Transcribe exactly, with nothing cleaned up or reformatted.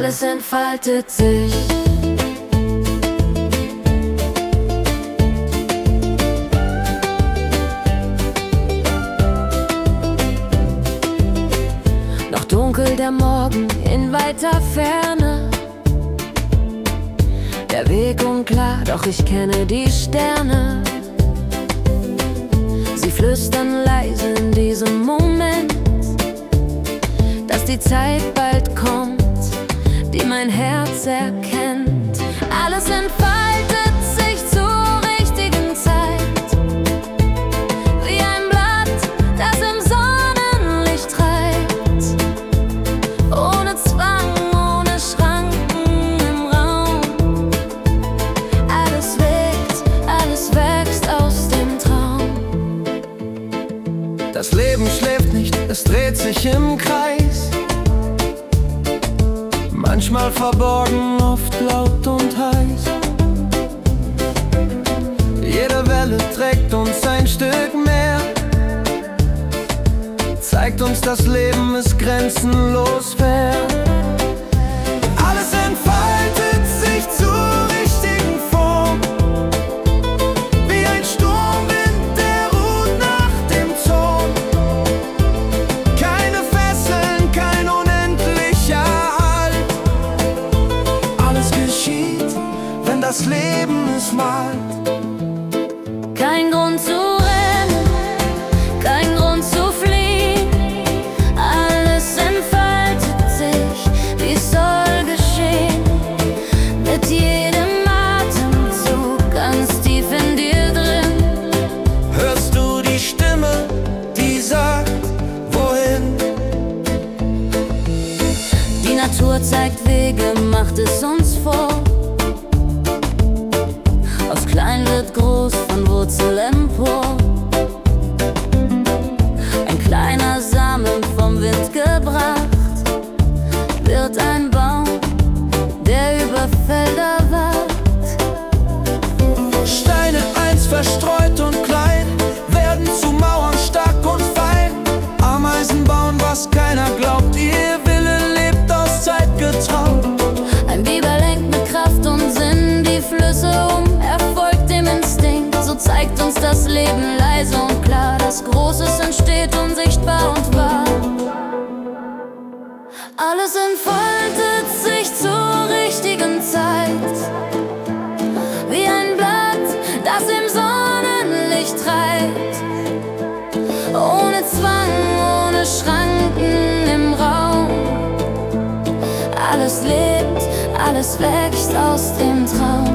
alles entfaltet sich. Noch dunkel der Morgen in weiter Ferne, der Weg unklar, doch ich kenne die Sterne. Sie flüstern leise in diesem Moment, dass die Zeit bald kommt, die mein Herz erkennt. Alles entfaltet sich zur richtigen Zeit, wie ein Blatt, das im Sonnenlicht treibt. Ohne Zwang, ohne Schranken im Raum. Alles wächst, alles wächst aus dem Traum. Das Leben schläft nicht, es dreht sich im Kreis. Manchmal verborgen, oft laut und heiß. Jede Welle trägt uns ein Stück mehr, zeigt uns, das Leben ist grenzenlos fair. Alles entfaltet sich zur richtigen Form, wie ein Sturmwind, der ruht nach dem Zorn. Keine Fesseln, kein unendlicher Halt. Alles geschieht, wenn das Leben es malt. Kein Grund zu rennen, kein Grund zu fliehen. Alles entfaltet sich, wie es soll geschehen. Mit jedem Atemzug ganz tief in dir drin. Hörst du die Stimme, die sagt, wohin? Die Natur zeigt Wege, macht es uns vor. Aus klein wird groß, von Wurzel empor. Ein kleiner Samen vom Wind gebracht, wird ein Baum, der über Felder wacht. Steine einst verstreut und klein, werden zu Mauern stark und fein. Ameisen bauen, was keiner glaubt, ihr Wille lebt aus Zeit getraut. Ein Biber lenkt mit Kraft und Sinn die Flüsse um, er folgt dem Instinkt. So zeigt uns das Leben leise und klar, dass Großes entsteht unsichtbar und wahr. Alles entfaltet sich zur richtigen Zeit, wie ein Blatt, das im Sonnenlicht treibt. Ohne Zwang, ohne Schranken im Raum. Alles lebt, alles wächst aus dem Traum.